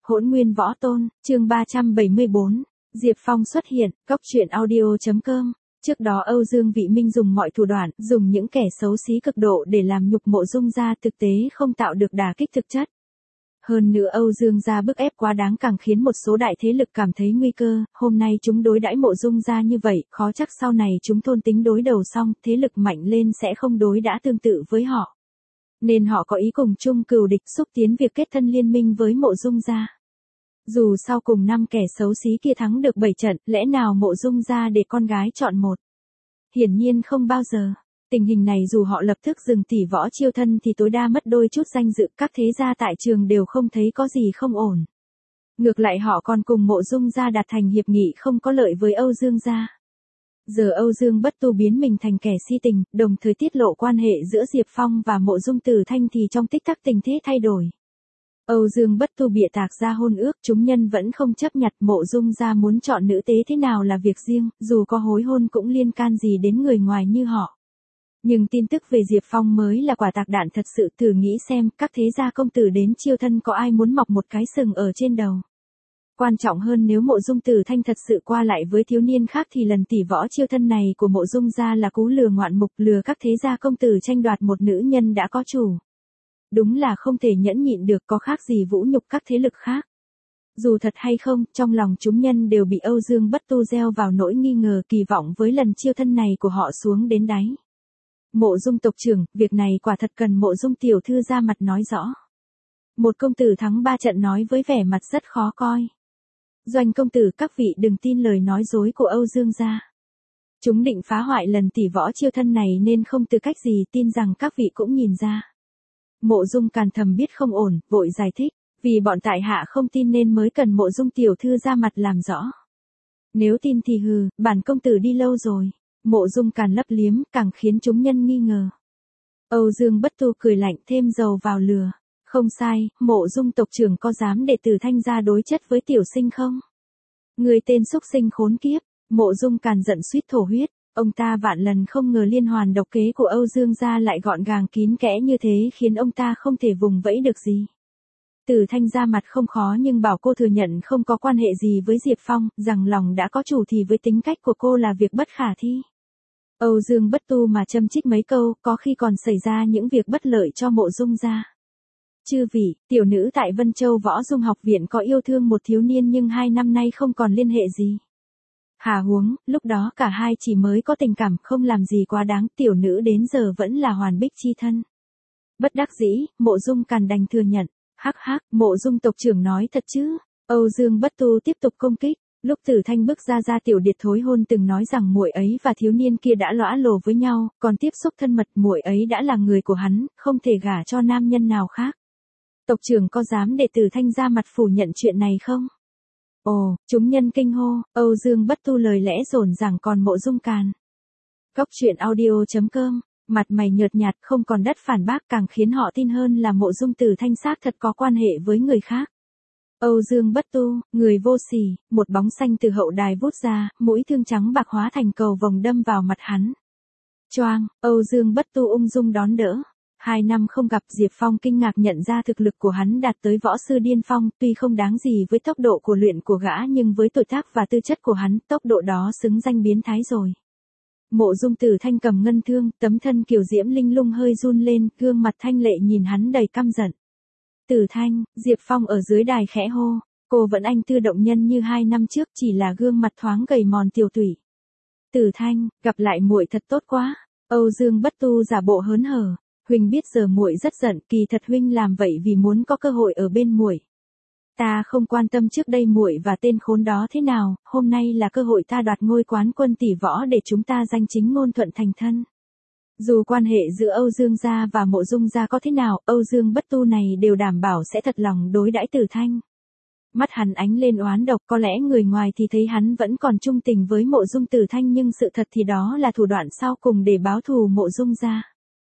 Hỗn Nguyên Võ Tôn, chương 374, Diệp Phong xuất hiện, Cốc Truyện Audio.com. Trước đó Âu Dương Vị Minh dùng mọi thủ đoạn, dùng những kẻ xấu xí cực độ để làm nhục Mộ Dung gia, thực tế không tạo được đả kích thực chất. Hơn nữa Âu Dương gia bức ép quá đáng càng khiến một số đại thế lực cảm thấy nguy cơ, hôm nay chúng đối đãi Mộ Dung gia như vậy, khó chắc sau này chúng thôn tính đối đầu xong, thế lực mạnh lên sẽ không đối đãi tương tự với họ. Nên họ có ý cùng chung cừu địch, xúc tiến việc kết thân liên minh với Mộ Dung gia. Dù sau cùng 5 kẻ xấu xí kia thắng được 7 trận, lẽ nào Mộ Dung gia để con gái chọn một? Hiển nhiên không bao giờ. Tình hình này dù họ lập tức dừng tỷ võ chiêu thân thì tối đa mất đôi chút danh dự, các thế gia tại trường đều không thấy có gì không ổn. Ngược lại họ còn cùng Mộ Dung gia đạt thành hiệp nghị không có lợi với Âu Dương gia. Giờ Âu Dương Bất Tu biến mình thành kẻ si tình, đồng thời tiết lộ quan hệ giữa Diệp Phong và Mộ Dung Tử Thanh thì trong tích tắc tình thế thay đổi. Âu Dương Bất Tu bịa tạc ra hôn ước, chúng nhân vẫn không chấp nhận. Mộ Dung gia muốn chọn nữ tế thế nào là việc riêng, dù có hối hôn cũng liên can gì đến người ngoài như họ. Nhưng tin tức về Diệp Phong mới là quả tạc đạn thật sự, thử nghĩ xem, các thế gia công tử đến chiêu thân có ai muốn mọc một cái sừng ở trên đầu. Quan trọng hơn, nếu Mộ Dung Tử Thanh thật sự qua lại với thiếu niên khác thì lần tỷ võ chiêu thân này của Mộ Dung gia là cú lừa ngoạn mục, lừa các thế gia công tử tranh đoạt một nữ nhân đã có chủ. Đúng là không thể nhẫn nhịn được, có khác gì vũ nhục các thế lực khác. Dù thật hay không, trong lòng chúng nhân đều bị Âu Dương Bất Tu gieo vào nỗi nghi ngờ, kỳ vọng với lần chiêu thân này của họ xuống đến đáy. Mộ Dung tộc trưởng, việc này quả thật cần Mộ Dung tiểu thư ra mặt nói rõ. Một công tử thắng 3 trận nói với vẻ mặt rất khó coi. Doanh công tử, các vị đừng tin lời nói dối của Âu Dương gia. Chúng định phá hoại lần tỷ võ chiêu thân này nên không tư cách gì, tin rằng các vị cũng nhìn ra. Mộ Dung Càn thầm biết không ổn, vội giải thích, vì bọn tại hạ không tin nên mới cần Mộ Dung tiểu thư ra mặt làm rõ. Nếu tin thì hừ, bản công tử đi lâu rồi. Mộ Dung Càn lấp liếm, càng khiến chúng nhân nghi ngờ. Âu Dương Bất Tu cười lạnh, thêm dầu vào lửa. Không sai, Mộ Dung tộc trưởng có dám để Tử Thanh gia đối chất với tiểu sinh không? Người tên xúc sinh khốn kiếp. Mộ Dung Càn giận suýt thổ huyết. Ông ta vạn lần không ngờ liên hoàn độc kế của Âu Dương gia lại gọn gàng kín kẽ như thế, khiến ông ta không thể vùng vẫy được gì. Tử Thanh ra mặt không khó nhưng bảo cô thừa nhận không có quan hệ gì với Diệp Phong, rằng lòng đã có chủ thì với tính cách của cô là việc bất khả thi. Âu Dương Bất Tu mà châm chích mấy câu, có khi còn xảy ra những việc bất lợi cho Mộ Dung gia. Chư vị, tiểu nữ tại Vân Châu Võ Dung học viện có yêu thương một thiếu niên nhưng 2 năm nay không còn liên hệ gì. Hà huống, lúc đó cả hai chỉ mới có tình cảm, không làm gì quá đáng, tiểu nữ đến giờ vẫn là hoàn bích chi thân. Bất đắc dĩ, Mộ Dung Càn đành thừa nhận. Hắc hắc, Mộ Dung tộc trưởng nói thật chứ? Âu Dương Bất Tu tiếp tục công kích. Lúc Tử Thanh bước ra tiểu điệt thối hôn từng nói rằng muội ấy và thiếu niên kia đã lõa lồ với nhau, còn tiếp xúc thân mật, muội ấy đã là người của hắn, không thể gả cho nam nhân nào khác. Tộc trưởng có dám để Tử Thanh ra mặt phủ nhận chuyện này không? Ồ, chúng nhân kinh hô, Âu Dương Bất Tu lời lẽ rồn ràng, còn Mộ Dung Càn. Cốc Truyện Audio.com, mặt mày nhợt nhạt không còn đất phản bác, càng khiến họ tin hơn là Mộ Dung Tử Thanh xác thật có quan hệ với người khác. Âu Dương Bất Tu, người vô sỉ, một bóng xanh từ hậu đài vút ra, mũi thương trắng bạc hóa thành cầu vồng đâm vào mặt hắn. Choang, Âu Dương Bất Tu ung dung đón đỡ. 2 năm không gặp, Diệp Phong kinh ngạc nhận ra thực lực của hắn đạt tới võ sư điên phong, tuy không đáng gì với tốc độ của luyện của gã nhưng với tuổi tác và tư chất của hắn, tốc độ đó xứng danh biến thái rồi. Mộ Dung Tử Thanh cầm ngân thương, tấm thân kiều diễm linh lung hơi run lên, gương mặt thanh lệ nhìn hắn đầy căm giận. Tử Thanh, Diệp Phong ở dưới đài khẽ hô, cô vẫn anh tư động nhân như 2 năm trước, chỉ là gương mặt thoáng gầy mòn tiều tụy. Tử Thanh, gặp lại muội thật tốt quá. Âu Dương Bất Tu giả bộ hớn hở, huynh biết giờ muội rất giận, kỳ thật huynh làm vậy vì muốn có cơ hội ở bên muội. Ta không quan tâm trước đây muội và tên khốn đó thế nào, hôm nay là cơ hội ta đoạt ngôi quán quân tỷ võ để chúng ta danh chính ngôn thuận thành thân. Dù quan hệ giữa Âu Dương gia và Mộ Dung gia có thế nào, Âu Dương Bất Tu này đều đảm bảo sẽ thật lòng đối đãi Tử Thanh. Mắt hắn ánh lên oán độc, có lẽ người ngoài thì thấy hắn vẫn còn trung tình với Mộ Dung Tử Thanh nhưng sự thật thì đó là thủ đoạn sau cùng để báo thù Mộ Dung gia.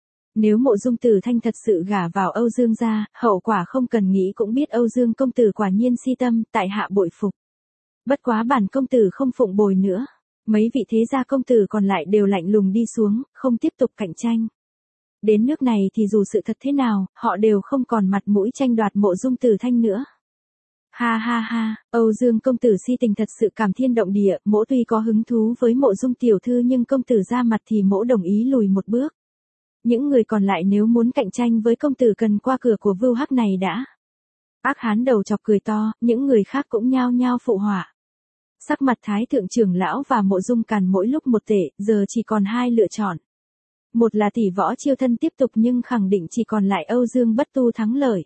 Nếu Mộ Dung Tử Thanh thật sự gả vào Âu Dương gia, hậu quả không cần nghĩ cũng biết. Âu Dương công tử quả nhiên si tâm, tại hạ bội phục. Bất quá bản công tử không phụng bồi nữa. Mấy vị thế gia công tử còn lại đều lạnh lùng đi xuống, không tiếp tục cạnh tranh. Đến nước này thì dù sự thật thế nào, họ đều không còn mặt mũi tranh đoạt Mộ Dung Tử Thanh nữa. Ha ha ha, Âu Dương công tử si tình thật sự cảm thiên động địa, mỗ tuy có hứng thú với Mộ Dung tiểu thư nhưng công tử ra mặt thì mỗ đồng ý lùi một bước. Những người còn lại nếu muốn cạnh tranh với công tử cần qua cửa của Vưu Hắc này đã. Ác hán đầu chọc cười to, những người khác cũng nhao nhao phụ họa. Sắc mặt Thái thượng trưởng lão và Mộ Dung Càn mỗi lúc một tệ, giờ chỉ còn hai lựa chọn. Một là Tỷ Võ Chiêu Thân tiếp tục nhưng khẳng định chỉ còn lại Âu Dương Bất Tu thắng lợi.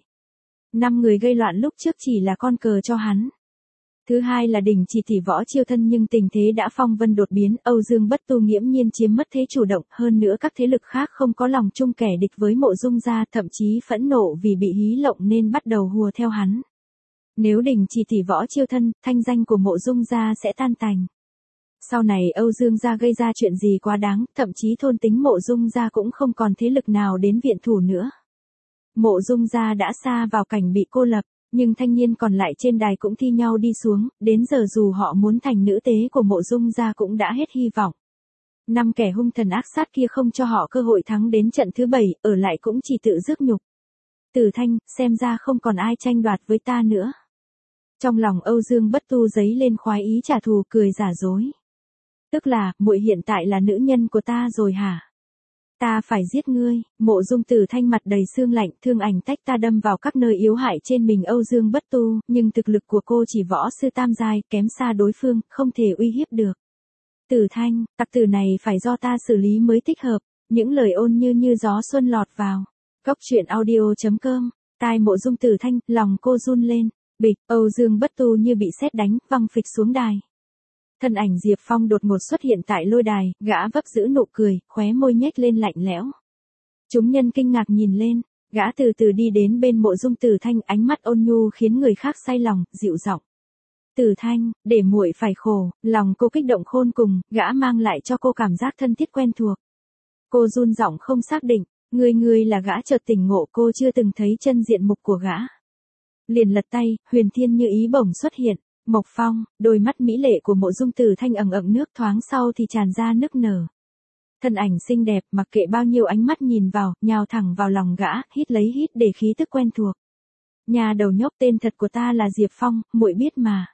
5 người gây loạn lúc trước chỉ là con cờ cho hắn. Thứ hai là Đình chỉ Tỷ Võ Chiêu Thân nhưng tình thế đã phong vân đột biến, Âu Dương Bất Tu nghiễm nhiên chiếm mất thế chủ động, hơn nữa các thế lực khác không có lòng chung kẻ địch với Mộ Dung gia, thậm chí phẫn nộ vì bị hí lộng nên bắt đầu hùa theo hắn. Nếu đình chỉ Tỷ Võ Chiêu Thân, thanh danh của Mộ Dung gia sẽ tan tành. Sau này Âu Dương gia gây ra chuyện gì quá đáng, thậm chí thôn tính Mộ Dung gia cũng không còn thế lực nào đến viện thủ nữa. Mộ Dung gia đã xa vào cảnh bị cô lập, nhưng thanh niên còn lại trên đài cũng thi nhau đi xuống, đến giờ dù họ muốn thành nữ tế của Mộ Dung gia cũng đã hết hy vọng. 5 kẻ hung thần ác sát kia không cho họ cơ hội thắng đến trận thứ 7, ở lại cũng chỉ tự rước nhục. Tử Thanh, xem ra không còn ai tranh đoạt với ta nữa. Trong lòng Âu Dương Bất Tu dấy lên khoái ý trả thù, cười giả dối. Tức là, muội hiện tại là nữ nhân của ta rồi hả? Ta phải giết ngươi. Mộ Dung Tử Thanh mặt đầy xương lạnh, thương ảnh tách ta đâm vào các nơi yếu hại trên mình Âu Dương Bất Tu, nhưng thực lực của cô chỉ võ sư tam giai, kém xa đối phương, không thể uy hiếp được. Tử Thanh, tặc tử này phải do ta xử lý mới thích hợp. Những lời ôn như gió xuân lọt vào. Cốc truyện audio.com. Tai Mộ Dung Tử Thanh, lòng cô run lên. Bịch, Âu Dương Bất Tu như bị sét đánh, văng phịch xuống đài. Thân ảnh Diệp Phong đột ngột xuất hiện tại lôi đài, gã vấp giữ nụ cười, khóe môi nhếch lên lạnh lẽo. Chúng nhân kinh ngạc nhìn lên, gã từ từ đi đến bên Mộ Dung Tử Thanh, ánh mắt ôn nhu khiến người khác say lòng, dịu giọng. Tử Thanh, để muội phải khổ, lòng cô kích động khôn cùng, gã mang lại cho cô cảm giác thân thiết quen thuộc. Cô run giọng không xác định, ngươi là gã, chợt tỉnh ngộ cô chưa từng thấy chân diện mục của gã. Liền lật tay, huyền thiên như ý bổng xuất hiện. Mộc Phong, đôi mắt mỹ lệ của Mộ Dung Tử Thanh ẩn ẩn nước, thoáng sau thì tràn ra nức nở. Thân ảnh xinh đẹp, mặc kệ bao nhiêu ánh mắt nhìn vào, nhào thẳng vào lòng gã, hít lấy hít để khí tức quen thuộc. Nhà đầu nhóc, tên thật của ta là Diệp Phong, muội biết mà.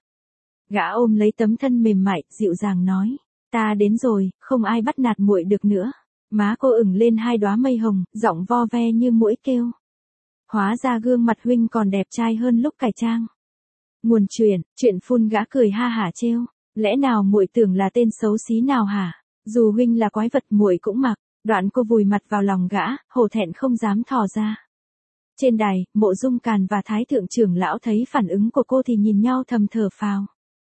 Gã ôm lấy tấm thân mềm mại, dịu dàng nói, ta đến rồi, không ai bắt nạt muội được nữa. Má cô ửng lên hai đóa mây hồng, giọng vo ve như muỗi kêu. Hóa ra gương mặt huynh còn đẹp trai hơn lúc cải trang. Nguồn chuyện phun, gã cười ha hả trêu, lẽ nào muội tưởng là tên xấu xí nào hả? Dù huynh là quái vật muội cũng mặc. Đoạn cô vùi mặt vào lòng gã, hổ thẹn không dám thò ra. Trên đài, Mộ Dung Càn và Thái thượng trưởng lão thấy phản ứng của cô thì nhìn nhau thầm thở phào.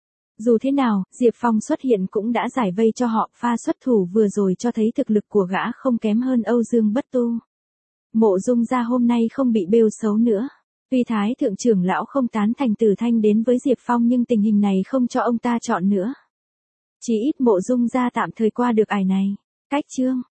Dù thế nào, Diệp Phong xuất hiện cũng đã giải vây cho họ, pha xuất thủ vừa rồi cho thấy thực lực của gã không kém hơn Âu Dương Bất Tu. Mộ Dung gia hôm nay không bị bêu xấu nữa. Tuy Thái thượng trưởng lão không tán thành Tử Thanh đến với Diệp Phong nhưng tình hình này không cho ông ta chọn nữa. Chỉ ít Mộ Dung gia tạm thời qua được ải này. Cách chương